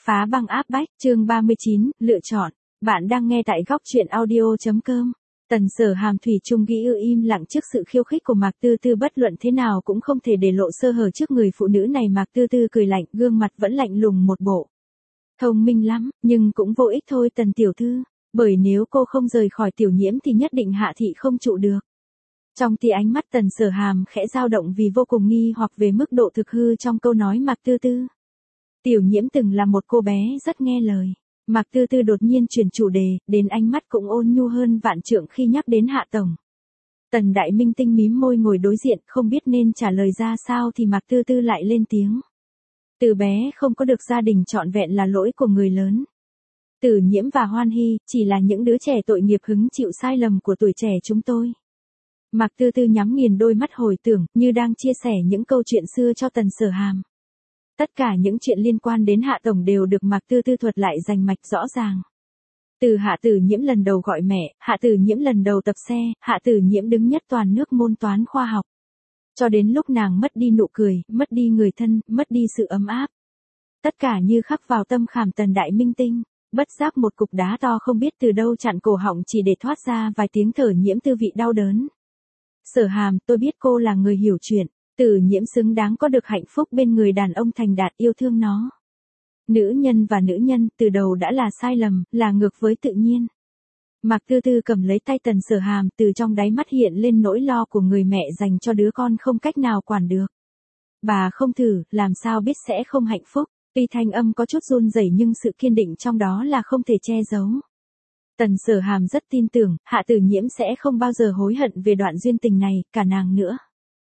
Phá băng áp bách, chương 39, lựa chọn. Bạn đang nghe tại góc truyện audio.com. Tần Sở Hàm thủy chung ghi im lặng trước sự khiêu khích của Mạc Tư Tư, bất luận thế nào cũng không thể để lộ sơ hở trước người phụ nữ này. Mạc Tư Tư cười lạnh, gương mặt vẫn lạnh lùng một bộ. Thông minh lắm, nhưng cũng vô ích thôi Tần tiểu thư, bởi nếu cô không rời khỏi Tiểu Nhiễm thì nhất định Hạ thị không trụ được. Trong tia ánh mắt Tần Sở Hàm khẽ dao động vì vô cùng nghi hoặc về mức độ thực hư trong câu nói Mạc Tư Tư. Tiểu Nhiễm từng là một cô bé rất nghe lời. Mạc Tư Tư đột nhiên chuyển chủ đề, đến ánh mắt cũng ôn nhu hơn vạn trượng khi nhắc đến Hạ tổng. Tần Đại Minh tinh mím môi ngồi đối diện, không biết nên trả lời ra sao thì Mạc Tư Tư lại lên tiếng. Từ bé không có được gia đình trọn vẹn là lỗi của người lớn. Tử Nhiễm và Hoan Hy chỉ là những đứa trẻ tội nghiệp hứng chịu sai lầm của tuổi trẻ chúng tôi. Mạc Tư Tư nhắm nghiền đôi mắt hồi tưởng, như đang chia sẻ những câu chuyện xưa cho Tần Sở Hàm. Tất cả những chuyện liên quan đến Hạ tổng đều được Mạc Tư Tư thuật lại rành mạch rõ ràng. Từ Hạ Tử Nhiễm lần đầu gọi mẹ, Hạ Tử Nhiễm lần đầu tập xe, Hạ Tử Nhiễm đứng nhất toàn nước môn toán khoa học. Cho đến lúc nàng mất đi nụ cười, mất đi người thân, mất đi sự ấm áp. Tất cả như khắc vào tâm khảm Tần Đại Minh tinh, bất giác một cục đá to không biết từ đâu chặn cổ họng chỉ để thoát ra vài tiếng thở nhiễm tư vị đau đớn. Sở Hàm, tôi biết cô là người hiểu chuyện. Tử Nhiễm xứng đáng có được hạnh phúc bên người đàn ông thành đạt yêu thương nó. Nữ nhân và nữ nhân từ đầu đã là sai lầm, là ngược với tự nhiên. Mạc Tư Tư cầm lấy tay Tần Sở Hàm, từ trong đáy mắt hiện lên nỗi lo của người mẹ dành cho đứa con không cách nào quản được. Bà không thử, làm sao biết sẽ không hạnh phúc. Tuy thanh âm có chút run rẩy nhưng sự kiên định trong đó là không thể che giấu. Tần Sở Hàm rất tin tưởng, Hạ Tử Nhiễm sẽ không bao giờ hối hận về đoạn duyên tình này, cả nàng nữa.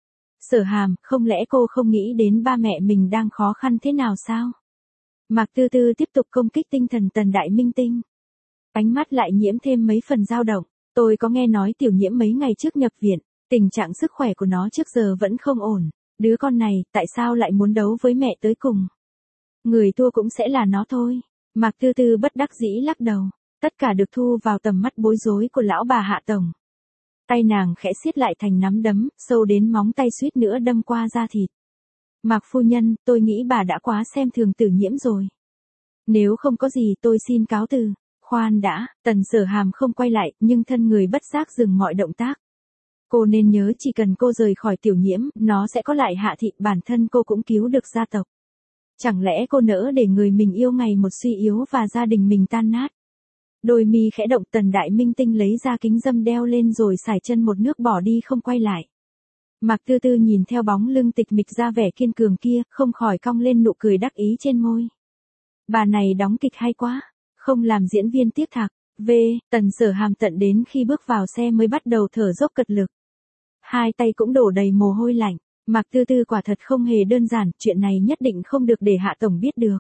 Sở Hàm, không lẽ cô không nghĩ đến ba mẹ mình đang khó khăn thế nào sao? Mạc Tư Tư tiếp tục công kích tinh thần Tần Đại Minh tinh. Ánh mắt lại nhiễm thêm mấy phần dao động. Tôi có nghe nói Tiểu Nhiễm mấy ngày trước nhập viện, tình trạng sức khỏe của nó trước giờ vẫn không ổn. Đứa con này, tại sao lại muốn đấu với mẹ tới cùng? Người thua cũng sẽ là nó thôi. Mạc Tư Tư bất đắc dĩ lắc đầu. Tất cả được thu vào tầm mắt bối rối của lão bà Hạ tổng. Tay nàng khẽ siết lại thành nắm đấm, sâu đến móng tay suýt nữa đâm qua da thịt. Mạc phu nhân, tôi nghĩ bà đã quá xem thường Tử Nhiễm rồi. Nếu không có gì tôi xin cáo từ. Khoan đã, Tần Sở Hàm không quay lại, nhưng thân người bất giác dừng mọi động tác. Cô nên nhớ chỉ cần cô rời khỏi Tiểu Nhiễm, nó sẽ có lại Hạ thị, bản thân cô cũng cứu được gia tộc. Chẳng lẽ cô nỡ để người mình yêu ngày một suy yếu và gia đình mình tan nát? Đôi mi khẽ động, Tần Đại Minh tinh lấy ra kính dâm đeo lên rồi xài chân một nước bỏ đi không quay lại. Mạc Tư Tư nhìn theo bóng lưng tịch mịch ra vẻ kiên cường kia, không khỏi cong lên nụ cười đắc ý trên môi. Bà này đóng kịch hay quá, không làm diễn viên tiếc thạc. Tần Sở Hàm tận đến khi bước vào xe mới bắt đầu thở dốc cật lực. Hai tay cũng đổ đầy mồ hôi lạnh. Mạc Tư Tư quả thật không hề đơn giản, chuyện này nhất định không được để Hạ tổng biết được.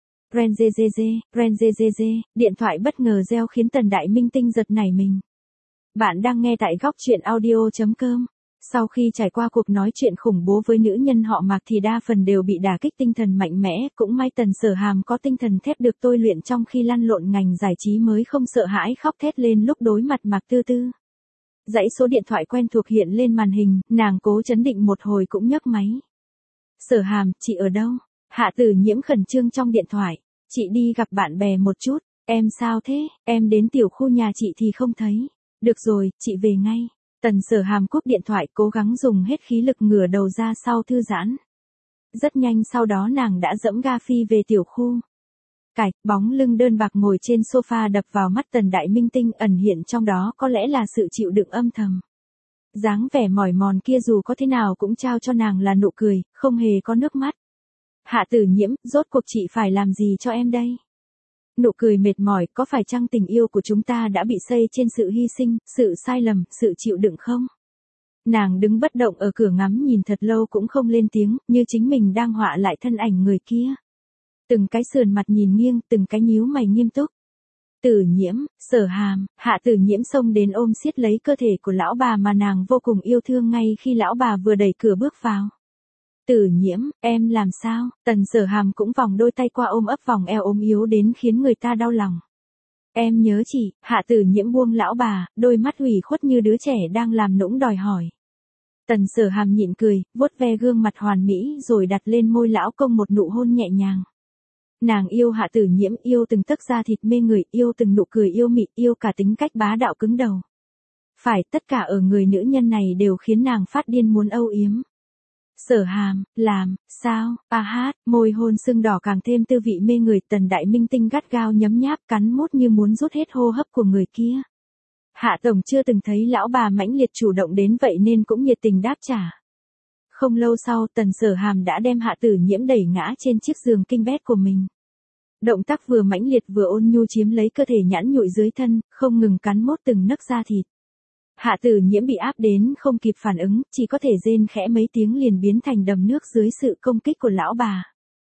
Renzezeze, điện thoại bất ngờ reo khiến Tần Đại Minh tinh giật nảy mình. Bạn đang nghe tại góc truyện audio.com. Sau khi trải qua cuộc nói chuyện khủng bố với nữ nhân họ Mạc thì đa phần đều bị đả kích tinh thần mạnh mẽ, cũng may Tần Sở Hàm có tinh thần thép được tôi luyện trong khi lăn lộn ngành giải trí mới không sợ hãi khóc thét lên lúc đối mặt Mạc Tư Tư. Dãy số điện thoại quen thuộc hiện lên màn hình, nàng cố trấn định một hồi cũng nhấc máy. Sở Hàm, chị ở đâu? Hạ Tử Nhiễm khẩn trương trong điện thoại. Chị đi gặp bạn bè một chút. Em sao thế? Em đến tiểu khu nhà chị thì không thấy. Được rồi, chị về ngay. Tần Sở Hàm cúp điện thoại, cố gắng dùng hết khí lực ngửa đầu ra sau thư giãn. Rất nhanh sau đó nàng đã dẫm ga phi về tiểu khu. Bóng lưng đơn bạc ngồi trên sofa đập vào mắt Tần Đại Minh tinh, ẩn hiện trong đó có lẽ là sự chịu đựng âm thầm. Dáng vẻ mỏi mòn kia dù có thế nào cũng trao cho nàng là nụ cười, không hề có nước mắt. Hạ Tử Nhiễm, rốt cuộc chị phải làm gì cho em đây? Nụ cười mệt mỏi, có phải chăng tình yêu của chúng ta đã bị xây trên sự hy sinh, sự sai lầm, sự chịu đựng không? Nàng đứng bất động ở cửa ngắm nhìn thật lâu cũng không lên tiếng, như chính mình đang họa lại thân ảnh người kia. Từng cái sườn mặt nhìn nghiêng, từng cái nhíu mày nghiêm túc. Tử Nhiễm, Sở Hàm, Hạ Tử Nhiễm xông đến ôm siết lấy cơ thể của lão bà mà nàng vô cùng yêu thương ngay khi lão bà vừa đẩy cửa bước vào. Tử Nhiễm, em làm sao? Tần Sở Hàm cũng vòng đôi tay qua ôm ấp vòng eo ốm yếu đến khiến người ta đau lòng. Em nhớ chị. Hạ Tử Nhiễm buông lão bà, đôi mắt ủy khuất như đứa trẻ đang làm nũng đòi hỏi. Tần Sở Hàm nhịn cười, vuốt ve gương mặt hoàn mỹ rồi đặt lên môi lão công một nụ hôn nhẹ nhàng. Nàng yêu Hạ Tử Nhiễm, yêu từng tấc da thịt mê người, yêu từng nụ cười yêu mị, yêu cả tính cách bá đạo cứng đầu. Phải, tất cả ở người nữ nhân này đều khiến nàng phát điên muốn âu yếm. Sở Hàm, làm, sao, môi hôn sưng đỏ càng thêm tư vị mê người, Tần Đại Minh Tinh gắt gao nhấm nháp cắn mút như muốn rút hết hô hấp của người kia. Hạ Tổng chưa từng thấy lão bà mãnh liệt chủ động đến vậy nên cũng nhiệt tình đáp trả. Không lâu sau, Tần Sở Hàm đã đem Hạ Tử Nhiễm đẩy ngã trên chiếc giường king bed của mình. Động tác vừa mãnh liệt vừa ôn nhu chiếm lấy cơ thể nhẵn nhụi dưới thân, không ngừng cắn mốt từng nấc da thịt. Hạ Tử Nhiễm bị áp đến không kịp phản ứng, chỉ có thể rên khẽ mấy tiếng liền biến thành đầm nước dưới sự công kích của lão bà.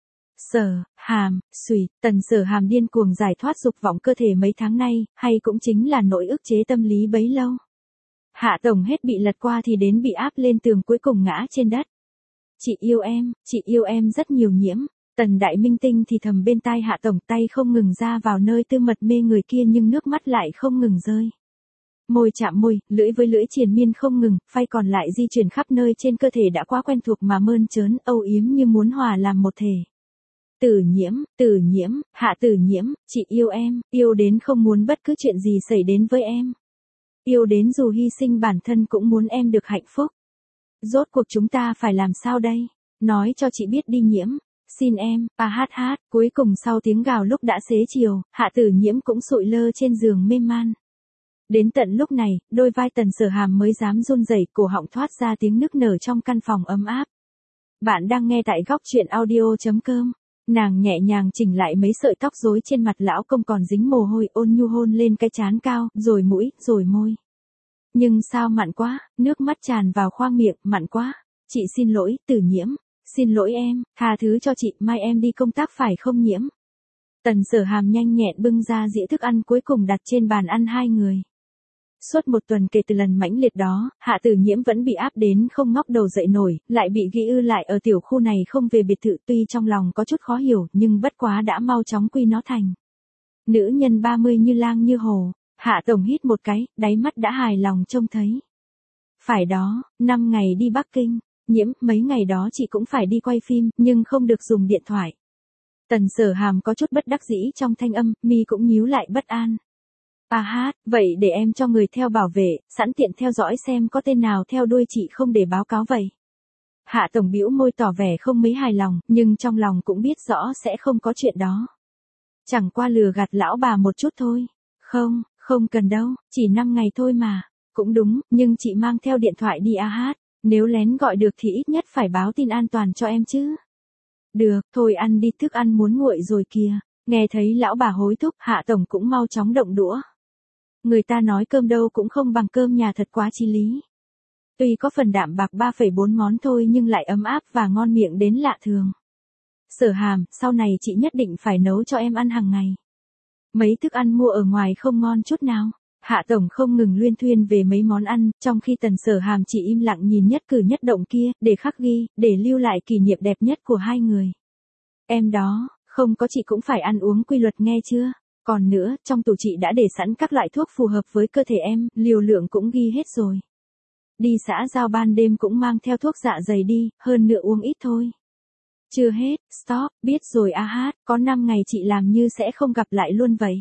Sở Hàm, Tần Sở Hàm điên cuồng giải thoát dục vọng cơ thể mấy tháng nay, hay cũng chính là nỗi ức chế tâm lý bấy lâu. Hạ Tổng hết bị lật qua thì đến bị áp lên tường, cuối cùng ngã trên đất. Chị yêu em rất nhiều Nhiễm. Tần Đại Minh Tinh thì thầm bên tai Hạ Tổng, tay không ngừng ra vào nơi tư mật mê người kia nhưng nước mắt lại không ngừng rơi. Môi chạm môi, lưỡi với lưỡi triền miên không ngừng, phay còn lại di chuyển khắp nơi trên cơ thể đã quá quen thuộc mà mơn trớn, âu yếm như muốn hòa làm một thể. Tử Nhiễm, Hạ Tử Nhiễm, chị yêu em, yêu đến không muốn bất cứ chuyện gì xảy đến với em. Yêu đến dù hy sinh bản thân cũng muốn em được hạnh phúc. Rốt cuộc chúng ta phải làm sao đây? Nói cho chị biết đi Nhiễm. Xin em, cuối cùng sau tiếng gào lúc đã xế chiều, Hạ Tử Nhiễm cũng sụi lơ trên giường mê man. Đến tận lúc này, đôi vai Tần Sở Hàm mới dám run rẩy, cổ họng thoát ra tiếng nức nở trong căn phòng ấm áp. Bạn đang nghe tại góc truyện audio.com. Nàng nhẹ nhàng chỉnh lại mấy sợi tóc rối trên mặt lão công còn dính mồ hôi, ôn nhu hôn lên cái trán cao, rồi mũi, rồi môi. Nhưng sao mặn quá, nước mắt tràn vào khoang miệng, mặn quá. Chị xin lỗi, Tử Nhiễm. Xin lỗi em, tha thứ cho chị, mai em đi công tác phải không Nhiễm? Tần Sở Hàm nhanh nhẹn bưng ra dĩa thức ăn cuối cùng đặt trên bàn ăn hai người. Suốt một tuần kể từ lần mãnh liệt đó, Hạ Tử Nhiễm vẫn bị áp đến không ngóc đầu dậy nổi, lại bị ghi ư lại ở tiểu khu này không về biệt thự, tuy trong lòng có chút khó hiểu nhưng bất quá đã mau chóng quy nó thành. Nữ nhân 30 như lang như hổ, Hạ Tổng hít một cái, đáy mắt đã hài lòng trông thấy. Phải đó, 5 ngày đi Bắc Kinh. Nhiễm, mấy ngày đó chị cũng phải đi quay phim, nhưng không được dùng điện thoại. Tần Sở Hàm có chút bất đắc dĩ trong thanh âm, mi cũng nhíu lại bất an. Vậy để em cho người theo bảo vệ, sẵn tiện theo dõi xem có tên nào theo đuôi chị không để báo cáo vậy. Hạ Tổng bĩu môi tỏ vẻ không mấy hài lòng, nhưng trong lòng cũng biết rõ sẽ không có chuyện đó. Chẳng qua lừa gạt lão bà một chút thôi. Không cần đâu, chỉ 5 ngày thôi mà. Cũng đúng, nhưng chị mang theo điện thoại đi nếu lén gọi được thì ít nhất phải báo tin an toàn cho em chứ. Được, thôi ăn đi, thức ăn muốn nguội rồi kìa. Nghe thấy lão bà hối thúc, Hạ Tổng cũng mau chóng động đũa. Người ta nói cơm đâu cũng không bằng cơm nhà thật quá chí lý. Tuy có phần đạm bạc 3,4 món thôi nhưng lại ấm áp và ngon miệng đến lạ thường. Sở Hàm, sau này chị nhất định phải nấu cho em ăn hàng ngày. Mấy thức ăn mua ở ngoài không ngon chút nào. Hạ Tổng không ngừng luyên thuyên về mấy món ăn, trong khi Tần Sở Hàm chỉ im lặng nhìn nhất cử nhất động kia, để khắc ghi, để lưu lại kỷ niệm đẹp nhất của hai người. Em đó, không có chị cũng phải ăn uống quy luật nghe chưa? Còn nữa, trong tủ chị đã để sẵn các loại thuốc phù hợp với cơ thể em, liều lượng cũng ghi hết rồi. Đi xã giao ban đêm cũng mang theo thuốc dạ dày đi, hơn nữa uống ít thôi. Chưa hết, stop, biết rồi có 5 ngày chị làm như sẽ không gặp lại luôn vậy.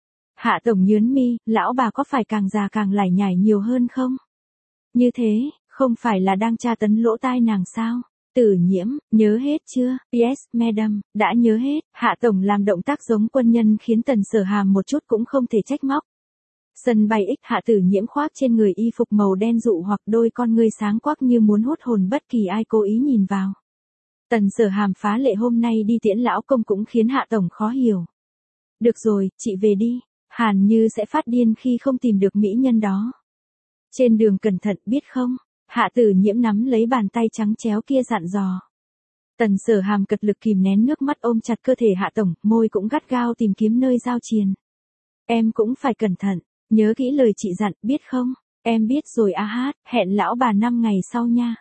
Hạ Tổng nhướng mi, lão bà có phải càng già càng lải nhải nhiều hơn không? Như thế, không phải là đang tra tấn lỗ tai nàng sao? Tử Nhiễm, nhớ hết chưa? Yes, madam, đã nhớ hết. Hạ Tổng làm động tác giống quân nhân khiến Tần Sở Hàm một chút cũng không thể trách móc. Sân bay X, Hạ Tử Nhiễm khoác trên người y phục màu đen dụ hoặc đôi con ngươi sáng quắc như muốn hút hồn bất kỳ ai cố ý nhìn vào. Tần Sở Hàm phá lệ hôm nay đi tiễn lão công cũng khiến Hạ Tổng khó hiểu. Được rồi, chị về đi. Hàn Như sẽ phát điên khi không tìm được mỹ nhân đó. Trên đường cẩn thận biết không? Hạ Tử Nhiễm nắm lấy bàn tay trắng chéo kia dặn dò. Tần Sở Hàm cật lực kìm nén nước mắt ôm chặt cơ thể Hạ Tổng, môi cũng gắt gao tìm kiếm nơi giao triền. Em cũng phải cẩn thận, nhớ kỹ lời chị dặn, biết không? Em biết rồi hẹn lão bà 5 ngày sau nha.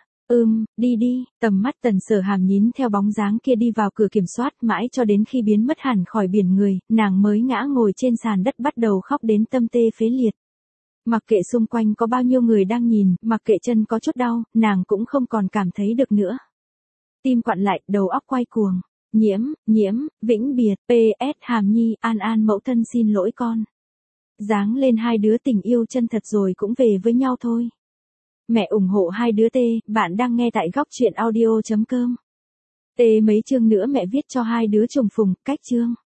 Đi, tầm mắt Tần Sở Hàm nhín theo bóng dáng kia đi vào cửa kiểm soát mãi cho đến khi biến mất hẳn khỏi biển người, nàng mới ngã ngồi trên sàn đất bắt đầu khóc đến tâm tê phế liệt. Mặc kệ xung quanh có bao nhiêu người đang nhìn, mặc kệ chân có chút đau, nàng cũng không còn cảm thấy được nữa. Tim quặn lại, đầu óc quay cuồng. nhiễm, vĩnh biệt, PS Hàm Nhi, An mẫu thân xin lỗi con. Dáng lên hai đứa tình yêu chân thật rồi cũng về với nhau thôi. Mẹ ủng hộ hai đứa T, bạn đang nghe tại góc truyện audio.com. T mấy chương nữa mẹ viết cho hai đứa trùng phùng, cách chương.